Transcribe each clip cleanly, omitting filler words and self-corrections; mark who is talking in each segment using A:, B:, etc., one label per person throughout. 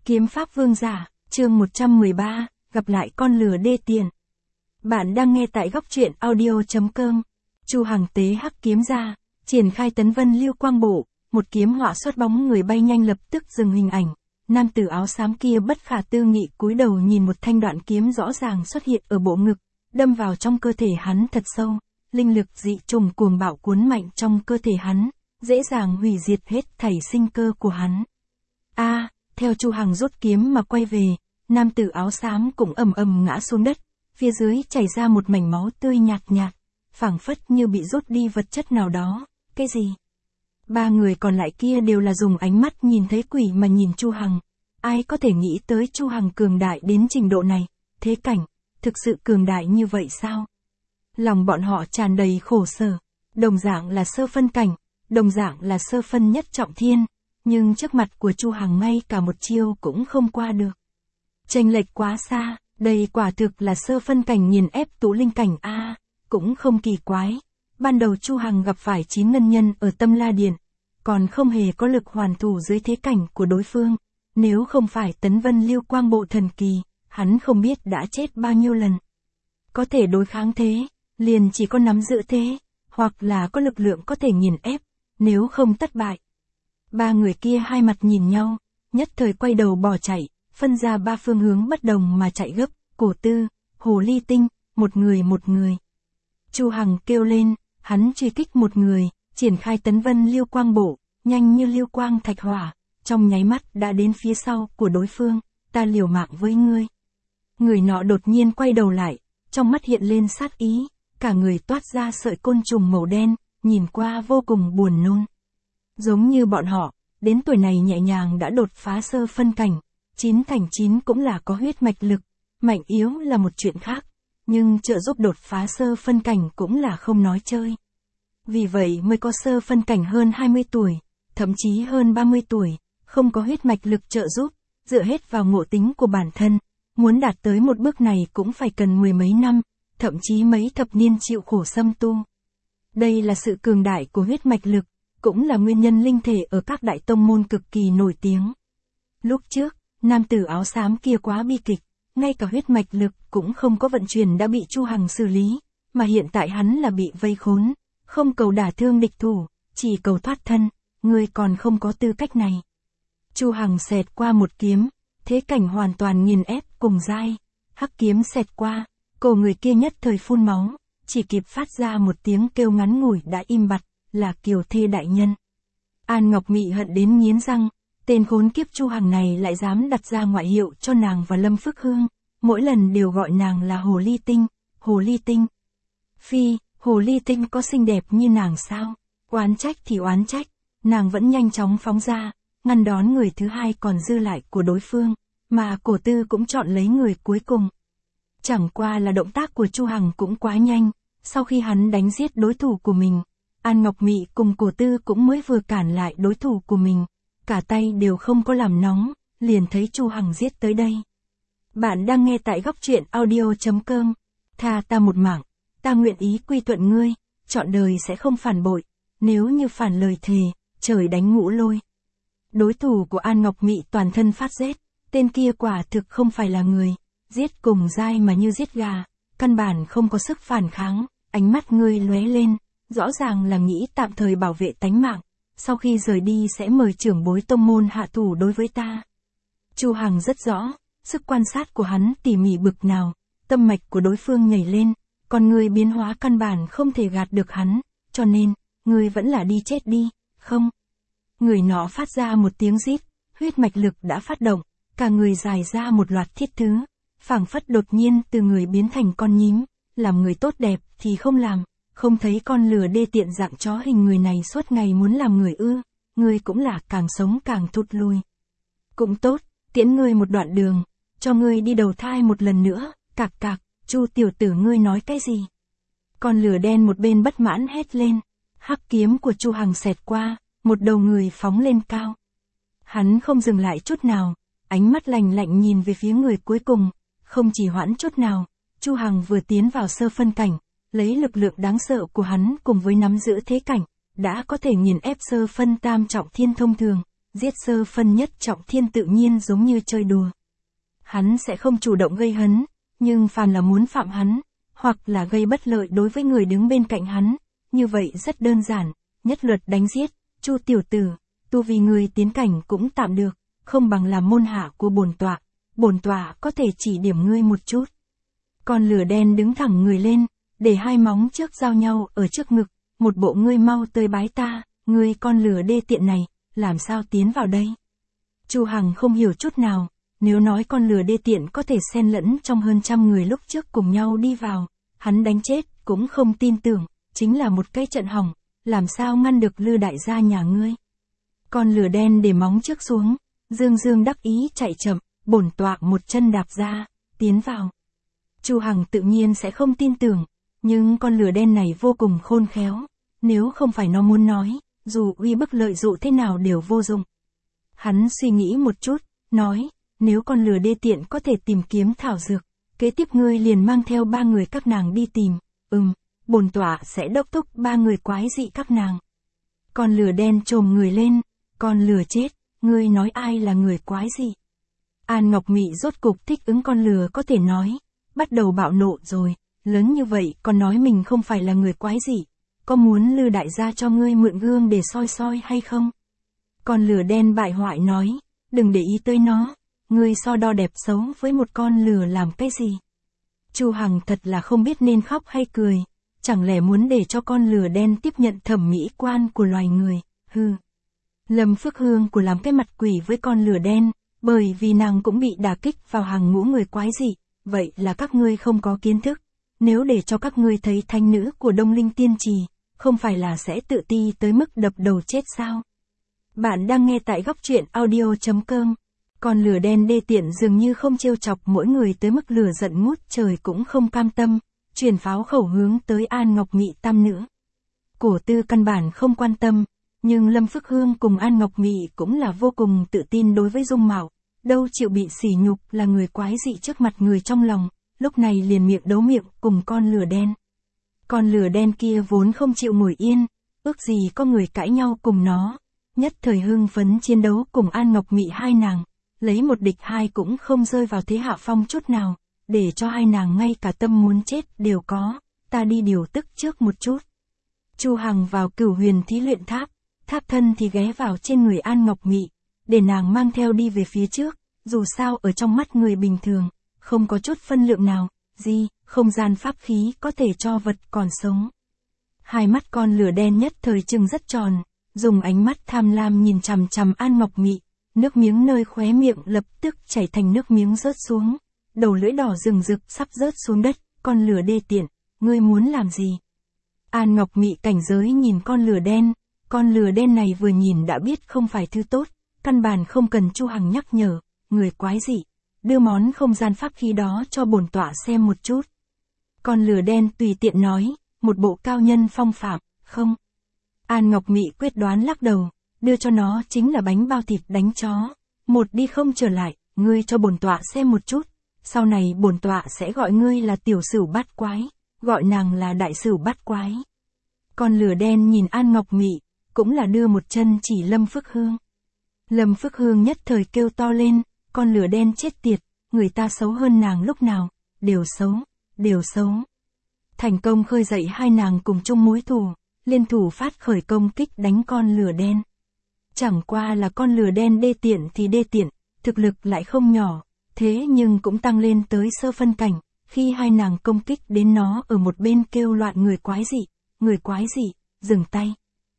A: Kiếm pháp vương giả, chương 113, gặp lại con lừa đê tiện. Bạn đang nghe tại góc truyện audio.com. Chu Hằng tế hắc kiếm ra, triển khai tấn vân lưu quang bộ, một kiếm họa xuất bóng người bay nhanh lập tức dừng hình ảnh. Nam tử áo xám kia bất khả tư nghị cúi đầu nhìn một thanh đoạn kiếm rõ ràng xuất hiện ở bộ ngực, đâm vào trong cơ thể hắn thật sâu, linh lực dị trùng cuồng bạo cuốn mạnh trong cơ thể hắn, dễ dàng hủy diệt hết thảy sinh cơ của hắn. Theo Chu Hằng rút kiếm mà quay về, nam tử áo xám cũng ầm ầm ngã xuống đất, phía dưới chảy ra một mảnh máu tươi nhạt nhạt, phảng phất như bị rút đi vật chất nào đó. Cái gì? Ba người còn lại kia đều là dùng ánh mắt nhìn thấy quỷ mà nhìn Chu Hằng. Ai có thể nghĩ tới Chu Hằng cường đại đến trình độ này, thế cảnh, thực sự cường đại như vậy sao? Lòng bọn họ tràn đầy khổ sở, đồng dạng là sơ phân cảnh, đồng dạng là sơ phân nhất trọng thiên, nhưng trước mặt của Chu Hằng ngay cả một chiêu cũng không qua được. Chênh lệch quá xa, đây quả thực là sơ phân cảnh nghiền ép tụ linh cảnh cũng không kỳ quái. Ban đầu Chu Hằng gặp phải 9 ngân nhân ở Tâm La Điện, còn không hề có lực hoàn thủ dưới thế cảnh của đối phương. Nếu không phải tấn vân lưu quang bộ thần kỳ, hắn không biết đã chết bao nhiêu lần. Có thể đối kháng thế, liền chỉ có nắm giữ thế, hoặc là có lực lượng có thể nghiền ép, nếu không thất bại. Ba người kia hai mặt nhìn nhau, nhất thời quay đầu bỏ chạy, phân ra ba phương hướng bất đồng mà chạy gấp, Cổ Tư, Hồ Ly Tinh, một người. Chu Hằng kêu lên, hắn truy kích một người, triển khai tấn vân lưu quang bộ, nhanh như lưu quang thạch hỏa, trong nháy mắt đã đến phía sau của đối phương, ta liều mạng với ngươi. Người nọ đột nhiên quay đầu lại, trong mắt hiện lên sát ý, cả người toát ra sợi côn trùng màu đen, nhìn qua vô cùng buồn nôn. Giống như bọn họ, đến tuổi này nhẹ nhàng đã đột phá sơ phân cảnh, 9 thành 9 cũng là có huyết mạch lực, mạnh yếu là một chuyện khác, nhưng trợ giúp đột phá sơ phân cảnh cũng là không nói chơi. Vì vậy mới có sơ phân cảnh hơn 20 tuổi, thậm chí hơn 30 tuổi, không có huyết mạch lực trợ giúp, dựa hết vào ngộ tính của bản thân, muốn đạt tới một bước này cũng phải cần mười mấy năm, thậm chí mấy thập niên chịu khổ xâm tu. Đây là sự cường đại của huyết mạch lực, cũng là nguyên nhân linh thể ở các đại tông môn cực kỳ nổi tiếng. Lúc trước, nam tử áo xám kia quá bi kịch, ngay cả huyết mạch lực cũng không có vận chuyển đã bị Chu Hằng xử lý, mà hiện tại hắn là bị vây khốn, không cầu đả thương địch thủ, chỉ cầu thoát thân, ngươi còn không có tư cách này. Chu Hằng xẹt qua một kiếm, thế cảnh hoàn toàn nghiền ép cùng dai, hắc kiếm xẹt qua, cổ người kia nhất thời phun máu, chỉ kịp phát ra một tiếng kêu ngắn ngủi đã im bặt, là Kiều Thê đại nhân. An Ngọc Mị hận đến nghiến răng, tên khốn kiếp Chu Hằng này lại dám đặt ra ngoại hiệu cho nàng và Lâm Phước Hương, mỗi lần đều gọi nàng là Hồ Ly Tinh, Hồ Ly Tinh. Phi, Hồ Ly Tinh có xinh đẹp như nàng sao? Oán trách thì oán trách, nàng vẫn nhanh chóng phóng ra, ngăn đón người thứ hai còn dư lại của đối phương, mà Cổ Tư cũng chọn lấy người cuối cùng. Chẳng qua là động tác của Chu Hằng cũng quá nhanh, sau khi hắn đánh giết đối thủ của mình, An Ngọc Mị cùng Cổ Tư cũng mới vừa cản lại đối thủ của mình, cả tay đều không có làm nóng, liền thấy Chu Hằng giết tới đây. Bạn đang nghe tại góc truyện audio.com. Tha ta một mạng, ta nguyện ý quy thuận ngươi, trọn đời sẽ không phản bội, nếu như phản lời thề, trời đánh ngũ lôi. Đối thủ của An Ngọc Mị toàn thân phát rét, tên kia quả thực không phải là người, giết cùng dai mà như giết gà, căn bản không có sức phản kháng, ánh mắt ngươi lóe lên, rõ ràng là nghĩ tạm thời bảo vệ tánh mạng, sau khi rời đi sẽ mời trưởng bối tông môn hạ thủ đối với ta. Chu Hằng rất rõ, sức quan sát của hắn tỉ mỉ bực nào, tâm mạch của đối phương nhảy lên, còn người biến hóa căn bản không thể gạt được hắn, cho nên, người vẫn là đi chết đi, không? Người nọ phát ra một tiếng rít, huyết mạch lực đã phát động, cả người dài ra một loạt thiết thứ, phảng phất đột nhiên từ người biến thành con nhím, làm người tốt đẹp thì không làm, không thấy con lừa đê tiện dạng chó hình người này suốt ngày muốn làm người ư, ngươi cũng là càng sống càng thụt lùi. Cũng tốt, tiễn ngươi một đoạn đường, cho ngươi đi đầu thai một lần nữa, cạc cạc, Chu tiểu tử ngươi nói cái gì? Con lừa đen một bên bất mãn hét lên, hắc kiếm của Chu Hằng xẹt qua, một đầu người phóng lên cao. Hắn không dừng lại chút nào, ánh mắt lạnh lạnh nhìn về phía người cuối cùng, không chỉ hoãn chút nào, Chu Hằng vừa tiến vào sơ phân cảnh, lấy lực lượng đáng sợ của hắn cùng với nắm giữ thế cảnh, đã có thể nghiền ép sơ phân tam trọng thiên thông thường, giết sơ phân nhất trọng thiên tự nhiên giống như chơi đùa. Hắn sẽ không chủ động gây hấn, nhưng phàm là muốn phạm hắn, hoặc là gây bất lợi đối với người đứng bên cạnh hắn, như vậy rất đơn giản, nhất luật đánh giết. Chu tiểu tử, tu vì người tiến cảnh cũng tạm được, không bằng làm môn hạ của bổn tọa có thể chỉ điểm ngươi một chút. Con lửa đen đứng thẳng người lên, để hai móng trước giao nhau ở trước ngực, một bộ ngươi mau tới bái ta, ngươi con lửa đê tiện này, làm sao tiến vào đây? Chu Hằng không hiểu chút nào, nếu nói con lửa đê tiện có thể xen lẫn trong hơn trăm người lúc trước cùng nhau đi vào, hắn đánh chết cũng không tin tưởng, chính là một cái trận hỏng, làm sao ngăn được Lư đại gia nhà ngươi? Con lửa đen để móng trước xuống, dương dương đắc ý chạy chậm, bổn tọa một chân đạp ra, tiến vào. Chu Hằng tự nhiên sẽ không tin tưởng, nhưng con lửa đen này vô cùng khôn khéo, nếu không phải nó muốn nói, dù uy bức lợi dụ thế nào đều vô dụng. Hắn suy nghĩ một chút, nói, nếu con lửa đê tiện có thể tìm kiếm thảo dược, kế tiếp ngươi liền mang theo 3 người các nàng đi tìm, bổn tọa sẽ đốc thúc 3 người quái dị các nàng. Con lửa đen trồm người lên, con lửa chết, ngươi nói ai là người quái dị? An Ngọc Mị rốt cục thích ứng con lửa có thể nói, bắt đầu bạo nộ rồi, lớn như vậy còn nói mình không phải là người quái dị, có muốn Lư đại gia cho ngươi mượn gương để soi soi hay không? Con lửa đen bại hoại nói, đừng để ý tới nó, ngươi so đo đẹp xấu với một con lửa làm cái gì? Chu Hằng thật là không biết nên khóc hay cười, chẳng lẽ muốn để cho con lửa đen tiếp nhận thẩm mỹ quan của loài người, hừ. Lâm Phước Hương của làm cái mặt quỷ với con lửa đen, bởi vì nàng cũng bị đả kích vào hàng ngũ người quái dị, vậy là các ngươi không có kiến thức, nếu để cho các ngươi thấy thánh nữ của Đông Linh Tiên Trì, không phải là sẽ tự ti tới mức đập đầu chết sao? Bạn đang nghe tại góc truyện audio.com. Con lửa đen đê tiện dường như không trêu chọc mỗi người tới mức lửa giận ngút trời cũng không cam tâm, truyền pháo khẩu hướng tới An Ngọc Mị tam nữ. Cổ Tư căn bản không quan tâm, nhưng Lâm Phước Hương cùng An Ngọc Mị cũng là vô cùng tự tin đối với dung mạo, đâu chịu bị sỉ nhục là người quái dị trước mặt người trong lòng, lúc này liền miệng đấu miệng cùng con lửa đen. Con lửa đen kia vốn không chịu ngồi yên, ước gì có người cãi nhau cùng nó, nhất thời hưng phấn chiến đấu cùng An Ngọc Mị hai nàng, lấy một địch hai cũng không rơi vào thế hạ phong chút nào, để cho hai nàng ngay cả tâm muốn chết đều có, ta đi điều tức trước một chút. Chu Hằng vào Cửu Huyền Thí Luyện Tháp, tháp thân thì ghé vào trên người An Ngọc Mị, để nàng mang theo đi về phía trước, dù sao ở trong mắt người bình thường, không có chút phân lượng nào, không gian pháp khí có thể cho vật còn sống. Hai mắt con lửa đen nhất thời trừng rất tròn, dùng ánh mắt tham lam nhìn chằm chằm An Ngọc Mị, nước miếng nơi khóe miệng lập tức chảy thành nước miếng rớt xuống, đầu lưỡi đỏ rừng rực sắp rớt xuống đất, con lửa đê tiện, ngươi muốn làm gì? An Ngọc Mị cảnh giới nhìn con lửa đen này vừa nhìn đã biết không phải thứ tốt, căn bản không cần Chu Hằng nhắc nhở, người quái dị, đưa món không gian pháp khí đó cho bổn tọa xem một chút. Con lửa đen tùy tiện nói, một bộ cao nhân phong phạm, không. An Ngọc Mị quyết đoán lắc đầu, đưa cho nó chính là bánh bao thịt đánh chó, một đi không trở lại, ngươi cho bổn tọa xem một chút, sau này bổn tọa sẽ gọi ngươi là tiểu sửu bát quái, gọi nàng là đại sửu bát quái. Con lửa đen nhìn An Ngọc Mị, cũng là đưa một chân chỉ Lâm Phước Hương. Lâm Phước Hương nhất thời kêu to lên, con lửa đen chết tiệt, người ta xấu hơn nàng lúc nào, đều xấu. Thành công khơi dậy hai nàng cùng chung mối thù, liên thủ phát khởi công kích đánh con lửa đen. Chẳng qua là con lửa đen đê tiện thì đê tiện, thực lực lại không nhỏ, thế nhưng cũng tăng lên tới sơ phân cảnh, khi hai nàng công kích đến nó ở một bên kêu loạn người quái dị, dừng tay.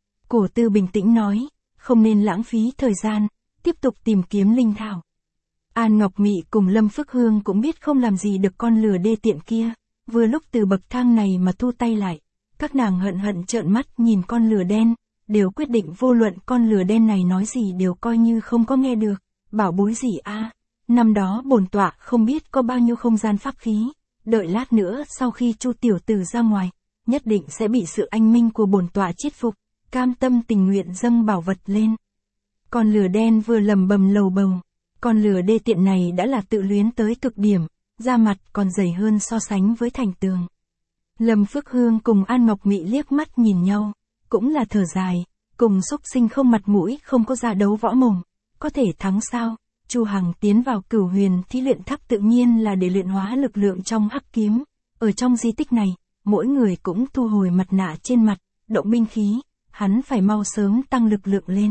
A: Cổ Tư bình tĩnh nói, không nên lãng phí thời gian, tiếp tục tìm kiếm linh thảo. An Ngọc Mị cùng Lâm Phước Hương cũng biết không làm gì được con lửa đê tiện kia, vừa lúc từ bậc thang này mà thu tay lại, các nàng hận trợn mắt nhìn con lửa đen, đều quyết định vô luận con lửa đen này nói gì đều coi như không có nghe được, bảo bối gì a? Năm đó bổn tọa không biết có bao nhiêu không gian pháp khí, đợi lát nữa sau khi Chu tiểu tử ra ngoài, nhất định sẽ bị sự anh minh của bổn tọa chết phục, cam tâm tình nguyện dâng bảo vật lên. Con lửa đen vừa lầm bầm lầu bầu, con lửa đê tiện này đã là tự luyến tới cực điểm, da mặt còn dày hơn so sánh với thành tường. Lâm Phước Hương cùng An Ngọc Mị liếc mắt nhìn nhau, cũng là thở dài, cùng xúc sinh không mặt mũi không có ra đấu võ mồm, có thể thắng sao? Chu Hằng tiến vào Cửu Huyền Thí Luyện Tháp tự nhiên là để luyện hóa lực lượng trong hắc kiếm. Ở trong di tích này, mỗi người cũng thu hồi mặt nạ trên mặt, động binh khí, hắn phải mau sớm tăng lực lượng lên.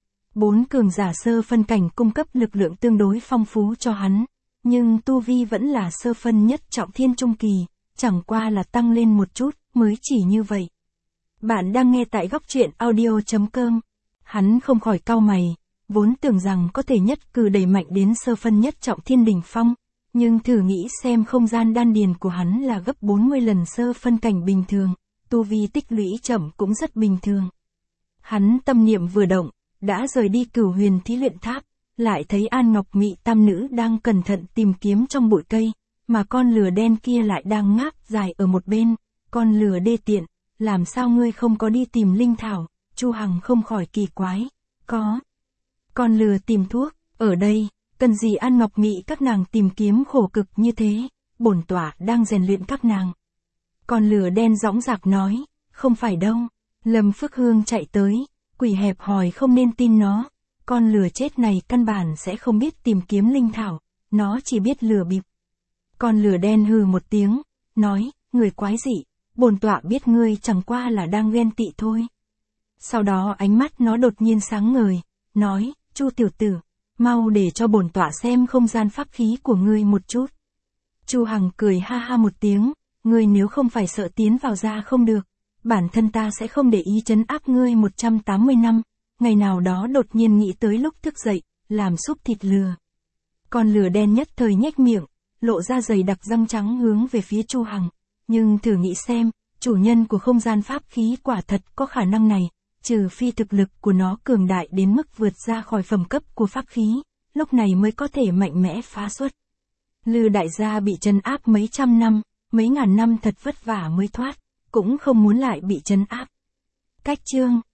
A: 4 cường giả sơ phân cảnh cung cấp lực lượng tương đối phong phú cho hắn, nhưng tu vi vẫn là sơ phân nhất trọng thiên trung kỳ, chẳng qua là tăng lên một chút, mới chỉ như vậy. Bạn đang nghe tại góc truyện audio.com. Hắn không khỏi cau mày, vốn tưởng rằng có thể nhất cử đẩy mạnh đến sơ phân nhất trọng thiên đỉnh phong, nhưng thử nghĩ xem không gian đan điền của hắn là gấp 40 lần sơ phân cảnh bình thường, tu vi tích lũy chậm cũng rất bình thường. Hắn tâm niệm vừa động, đã rời đi Cửu Huyền Thí Luyện Tháp, lại thấy An Ngọc Mị tam nữ đang cẩn thận tìm kiếm trong bụi cây, mà con lừa đen kia lại đang ngáp dài ở một bên. Con lừa đê tiện, làm sao ngươi không có đi tìm linh thảo? Chu Hằng không khỏi kỳ quái. Có. Con lừa tìm thuốc, ở đây, cần gì An Ngọc Mị các nàng tìm kiếm khổ cực như thế, bổn tọa đang rèn luyện các nàng. Con lừa đen dõng dạc nói, không phải đâu. Lâm Phước Hương chạy tới, quỷ hẹp hòi không nên tin nó. Con lừa chết này căn bản sẽ không biết tìm kiếm linh thảo, nó chỉ biết lừa bịp. Con lừa đen hừ một tiếng, nói, người quái dị, bổn tọa biết ngươi chẳng qua là đang ghen tị thôi. Sau đó ánh mắt nó đột nhiên sáng ngời, nói, Chu tiểu tử, mau để cho bổn tọa xem không gian pháp khí của ngươi một chút. Chu Hằng cười ha ha một tiếng, ngươi nếu không phải sợ tiến vào ra không được, bản thân ta sẽ không để ý trấn áp ngươi 180 năm, ngày nào đó đột nhiên nghĩ tới lúc thức dậy, làm súp thịt lừa. Con lừa đen nhất thời nhếch miệng, lộ ra dày đặc răng trắng hướng về phía Chu Hằng, nhưng thử nghĩ xem, chủ nhân của không gian pháp khí quả thật có khả năng này, trừ phi thực lực của nó cường đại đến mức vượt ra khỏi phẩm cấp của pháp khí, lúc này mới có thể mạnh mẽ phá xuất. Lư đại gia bị trấn áp mấy trăm năm, mấy ngàn năm thật vất vả mới thoát, cũng không muốn lại bị trấn áp. Cách chương